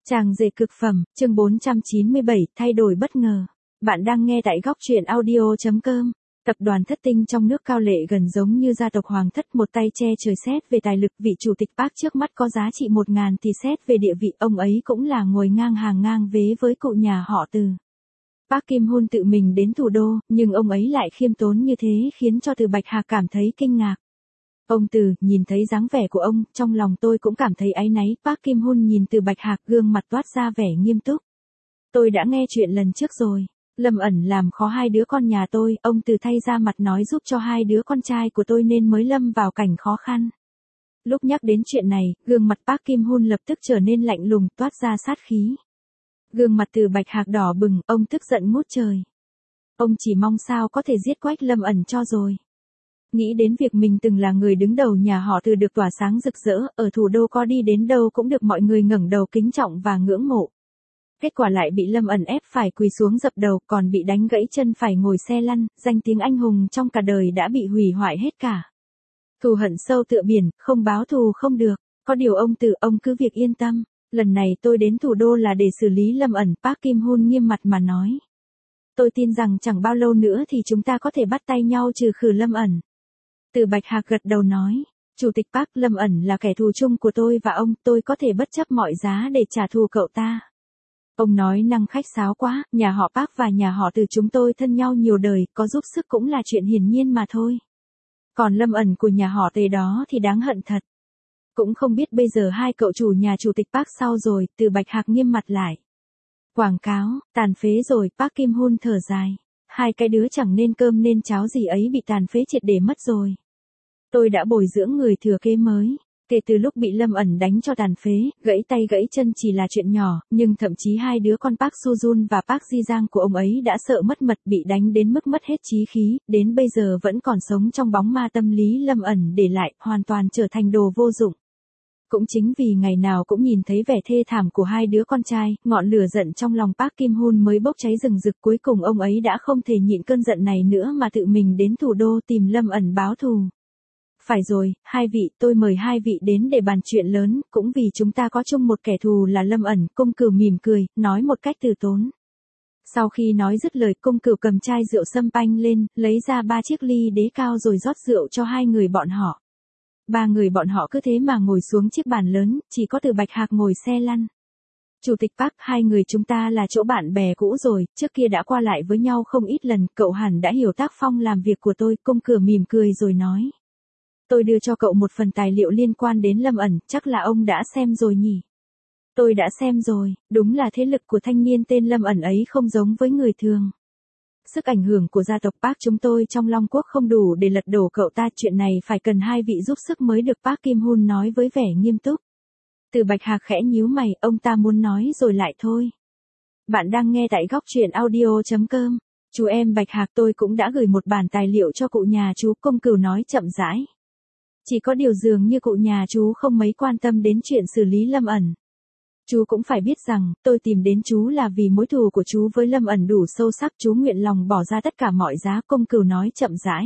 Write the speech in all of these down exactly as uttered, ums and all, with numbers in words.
Chàng rể cực phẩm, chương bốn trăm chín mươi bảy, thay đổi bất ngờ. Bạn đang nghe tại góc truyện audio.com. Tập đoàn thất tinh trong nước cao lệ gần giống như gia tộc hoàng thất, một tay che trời xét về tài lực, vị chủ tịch Park trước mắt có giá trị một ngàn thì xét về địa vị, ông ấy cũng là ngồi ngang hàng ngang vế với cụ nhà họ Từ. Park Kim Hun tự mình đến thủ đô, nhưng ông ấy lại khiêm tốn như thế khiến cho Từ Bạch Hạc cảm thấy kinh ngạc. Ông Từ, nhìn thấy dáng vẻ của ông, trong lòng tôi cũng cảm thấy áy náy. Park Kim Hun nhìn Từ Bạch Hạc, gương mặt toát ra vẻ nghiêm túc. Tôi đã nghe chuyện lần trước rồi. Lâm ẩn làm khó hai đứa con nhà tôi, ông Từ thay ra mặt nói giúp cho hai đứa con trai của tôi nên mới lâm vào cảnh khó khăn. Lúc nhắc đến chuyện này, gương mặt Park Kim Hun lập tức trở nên lạnh lùng, toát ra sát khí. Gương mặt Từ Bạch Hạc đỏ bừng, ông tức giận ngút trời. Ông chỉ mong sao có thể giết Quách Lâm ẩn cho rồi. Nghĩ đến việc mình từng là người đứng đầu nhà họ Từ được tỏa sáng rực rỡ, ở thủ đô có đi đến đâu cũng được mọi người ngẩng đầu kính trọng và ngưỡng mộ. Kết quả lại bị Lâm ẩn ép phải quỳ xuống dập đầu, còn bị đánh gãy chân phải ngồi xe lăn, danh tiếng anh hùng trong cả đời đã bị hủy hoại hết cả. Thù hận sâu tựa biển, không báo thù không được. Có điều ông Từ, ông cứ việc yên tâm. Lần này tôi đến thủ đô là để xử lý Lâm ẩn. Park Kim Hun nghiêm mặt mà nói. Tôi tin rằng chẳng bao lâu nữa thì chúng ta có thể bắt tay nhau trừ khử Lâm ẩn. Từ Bạch Hạc gật đầu nói, Chủ tịch Park, Lâm ẩn là kẻ thù chung của tôi và ông, tôi có thể bất chấp mọi giá để trả thù cậu ta. Ông nói năng khách sáo quá, nhà họ Park và nhà họ Từ chúng tôi thân nhau nhiều đời, có giúp sức cũng là chuyện hiển nhiên mà thôi. Còn Lâm ẩn của nhà họ Tề đó thì đáng hận thật. Cũng không biết bây giờ hai cậu chủ nhà Chủ tịch Park sao rồi. Từ Bạch Hạc nghiêm mặt lại. Quảng cáo, tàn phế rồi. Park Kim Hun thở dài. Hai cái đứa chẳng nên cơm nên cháo gì ấy bị tàn phế triệt để mất rồi. Tôi đã bồi dưỡng người thừa kế mới. Kể từ lúc bị Lâm ẩn đánh cho tàn phế, gãy tay gãy chân chỉ là chuyện nhỏ, nhưng thậm chí hai đứa con Park Soo-jun và Park Ji-jang của ông ấy đã sợ mất mật, bị đánh đến mức mất hết chí khí, đến bây giờ vẫn còn sống trong bóng ma tâm lý Lâm ẩn để lại, hoàn toàn trở thành đồ vô dụng. Cũng chính vì ngày nào cũng nhìn thấy vẻ thê thảm của hai đứa con trai, ngọn lửa giận trong lòng Park Kim Hun mới bốc cháy rừng rực, cuối cùng ông ấy đã không thể nhịn cơn giận này nữa mà tự mình đến thủ đô tìm Lâm ẩn báo thù. Phải rồi, hai vị, tôi mời hai vị đến để bàn chuyện lớn, cũng vì chúng ta có chung một kẻ thù là Lâm ẩn. Cung Cửu mỉm cười, nói một cách từ tốn. Sau khi nói dứt lời, Cung Cửu cầm chai rượu sâm panh lên, lấy ra ba chiếc ly đế cao rồi rót rượu cho hai người bọn họ. Ba người bọn họ cứ thế mà ngồi xuống chiếc bàn lớn, chỉ có Từ Bạch Hạc ngồi xe lăn. Chủ tịch Park, hai người chúng ta là chỗ bạn bè cũ rồi, trước kia đã qua lại với nhau không ít lần, cậu hẳn đã hiểu tác phong làm việc của tôi. Cung Cửu mỉm cười rồi nói. Tôi đưa cho cậu một phần tài liệu liên quan đến Lâm ẩn, chắc là ông đã xem rồi nhỉ? Tôi đã xem rồi, đúng là thế lực của thanh niên tên Lâm ẩn ấy không giống với người thường. Sức ảnh hưởng của gia tộc Park chúng tôi trong Long Quốc không đủ để lật đổ cậu ta, chuyện này phải cần hai vị giúp sức mới được. Park Kim Hun nói với vẻ nghiêm túc. Từ Bạch Hạc khẽ nhíu mày, ông ta muốn nói rồi lại thôi. Bạn đang nghe tại góc truyện audio.com. Chú em Bạch Hạc, tôi cũng đã gửi một bản tài liệu cho cụ nhà chú. Cung Cửu nói chậm rãi. Chỉ có điều dường như cụ nhà chú không mấy quan tâm đến chuyện xử lý Lâm ẩn. Chú cũng phải biết rằng, tôi tìm đến chú là vì mối thù của chú với Lâm ẩn đủ sâu sắc, chú nguyện lòng bỏ ra tất cả mọi giá. Cung Cửu nói chậm rãi.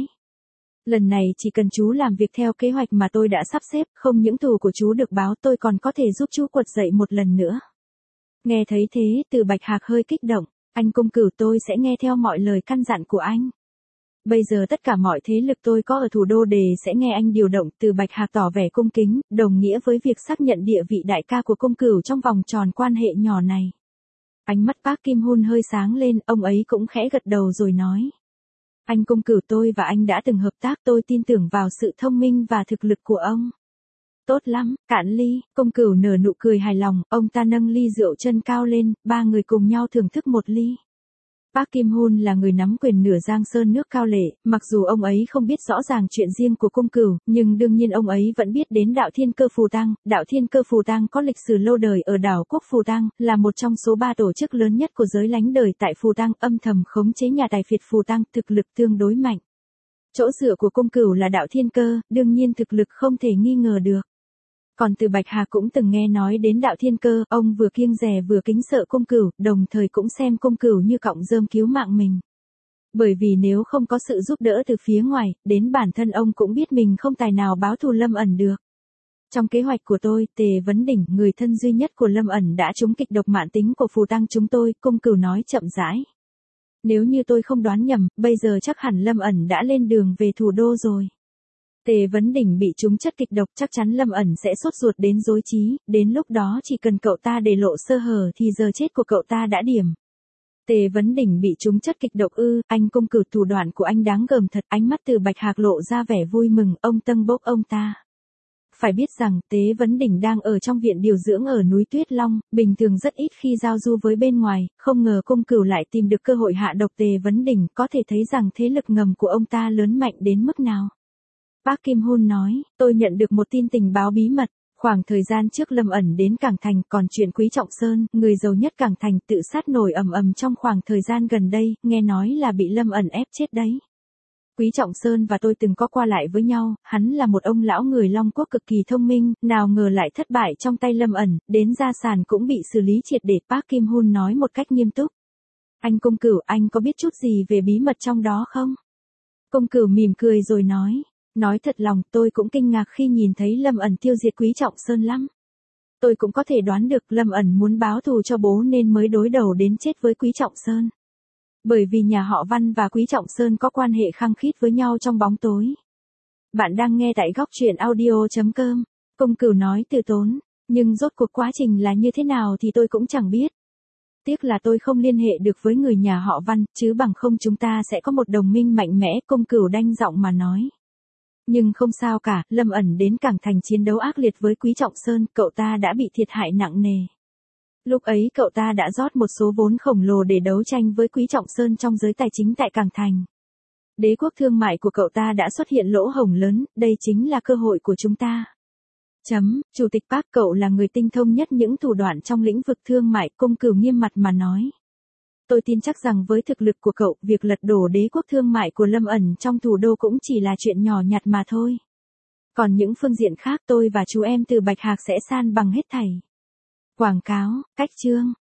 Lần này chỉ cần chú làm việc theo kế hoạch mà tôi đã sắp xếp, không những thù của chú được báo, tôi còn có thể giúp chú quật dậy một lần nữa. Nghe thấy thế, Từ Bạch Hạc hơi kích động. Anh Cung Cửu, tôi sẽ nghe theo mọi lời căn dặn của anh. Bây giờ tất cả mọi thế lực tôi có ở thủ đô đề sẽ nghe anh điều động. Từ Bạch Hạc tỏ vẻ cung kính, đồng nghĩa với việc xác nhận địa vị đại ca của Cung Cửu trong vòng tròn quan hệ nhỏ này. Ánh mắt Park Kim Hun hơi sáng lên, ông ấy cũng khẽ gật đầu rồi nói. Anh Cung Cửu, tôi và anh đã từng hợp tác, tôi tin tưởng vào sự thông minh và thực lực của ông. Tốt lắm, cạn ly. Cung Cửu nở nụ cười hài lòng, ông ta nâng ly rượu chân cao lên, ba người cùng nhau thưởng thức một ly. Park Kim Hun là người nắm quyền nửa Giang Sơn nước cao lệ, mặc dù ông ấy không biết rõ ràng chuyện riêng của Cung Cửu, nhưng đương nhiên ông ấy vẫn biết đến đạo Thiên Cơ Phù Tang. Đạo Thiên Cơ Phù Tang có lịch sử lâu đời ở đảo quốc Phù Tang, là một trong số ba tổ chức lớn nhất của giới lánh đời tại Phù Tang, âm thầm khống chế nhà tài phiệt Phù Tang, thực lực tương đối mạnh. Chỗ dựa của Cung Cửu là đạo Thiên Cơ, đương nhiên thực lực không thể nghi ngờ được. Còn Từ Bạch Hạc cũng từng nghe nói đến đạo Thiên Cơ, ông vừa kiêng dè vừa kính sợ Cung Cửu, đồng thời cũng xem Cung Cửu như cọng rơm cứu mạng mình. Bởi vì nếu không có sự giúp đỡ từ phía ngoài, đến bản thân ông cũng biết mình không tài nào báo thù Lâm ẩn được. Trong kế hoạch của tôi, Tề Vấn Đỉnh, người thân duy nhất của Lâm ẩn đã trúng kịch độc mãn tính của phù tăng chúng tôi, Cung Cửu nói chậm rãi. Nếu như tôi không đoán nhầm, bây giờ chắc hẳn Lâm ẩn đã lên đường về thủ đô rồi. Tề Vấn Đỉnh bị trúng chất kịch độc, chắc chắn Lâm ẩn sẽ sốt ruột đến rối trí, đến lúc đó chỉ cần cậu ta để lộ sơ hở thì giờ chết của cậu ta đã điểm. Tề Vấn Đỉnh bị trúng chất kịch độc ư? Anh Cung Cửu, thủ đoạn của anh đáng gờm thật. Ánh mắt Từ Bạch Hạc lộ ra vẻ vui mừng, ông tâng bốc ông ta. Phải biết rằng, Tề Vấn Đỉnh đang ở trong viện điều dưỡng ở núi Tuyết Long, bình thường rất ít khi giao du với bên ngoài, không ngờ Cung Cửu lại tìm được cơ hội hạ độc Tề Vấn Đỉnh, có thể thấy rằng thế lực ngầm của ông ta lớn mạnh đến mức nào. Park Kim Hun nói, tôi nhận được một tin tình báo bí mật. Khoảng thời gian trước Lâm ẩn đến Cảng Thành, còn chuyện Quý Trọng Sơn, người giàu nhất Cảng Thành, tự sát nổi ầm ầm trong khoảng thời gian gần đây, nghe nói là bị Lâm ẩn ép chết đấy. Quý Trọng Sơn và tôi từng có qua lại với nhau, hắn là một ông lão người Long Quốc cực kỳ thông minh, nào ngờ lại thất bại trong tay Lâm ẩn, đến gia sản cũng bị xử lý triệt để. Park Kim Hun nói một cách nghiêm túc. Anh Cung Cửu, anh có biết chút gì về bí mật trong đó không? Cung Cửu mỉm cười rồi nói. Nói thật lòng, tôi cũng kinh ngạc khi nhìn thấy Lâm ẩn tiêu diệt Quý Trọng Sơn lắm. Tôi cũng có thể đoán được Lâm ẩn muốn báo thù cho bố nên mới đối đầu đến chết với Quý Trọng Sơn. Bởi vì nhà họ Văn và Quý Trọng Sơn có quan hệ khăng khít với nhau trong bóng tối. Bạn đang nghe tại góc truyện audio chấm com. Cung Cửu nói từ tốn, nhưng rốt cuộc quá trình là như thế nào thì tôi cũng chẳng biết. Tiếc là tôi không liên hệ được với người nhà họ Văn, chứ bằng không chúng ta sẽ có một đồng minh mạnh mẽ. Cung Cửu đanh giọng mà nói. Nhưng không sao cả, Lâm ẩn đến Cảng Thành chiến đấu ác liệt với Quý Trọng Sơn, cậu ta đã bị thiệt hại nặng nề. Lúc ấy cậu ta đã rót một số vốn khổng lồ để đấu tranh với Quý Trọng Sơn trong giới tài chính tại Cảng Thành. Đế quốc thương mại của cậu ta đã xuất hiện lỗ hổng lớn, đây chính là cơ hội của chúng ta. Chấm, Chủ tịch Park, cậu là người tinh thông nhất những thủ đoạn trong lĩnh vực thương mại. Cung Cửu nghiêm mặt mà nói. Tôi tin chắc rằng với thực lực của cậu, việc lật đổ đế quốc thương mại của Lâm ẩn trong thủ đô cũng chỉ là chuyện nhỏ nhặt mà thôi. Còn những phương diện khác tôi và chú em Từ Bạch Hạc sẽ san bằng hết thảy. Quảng cáo, cách chương.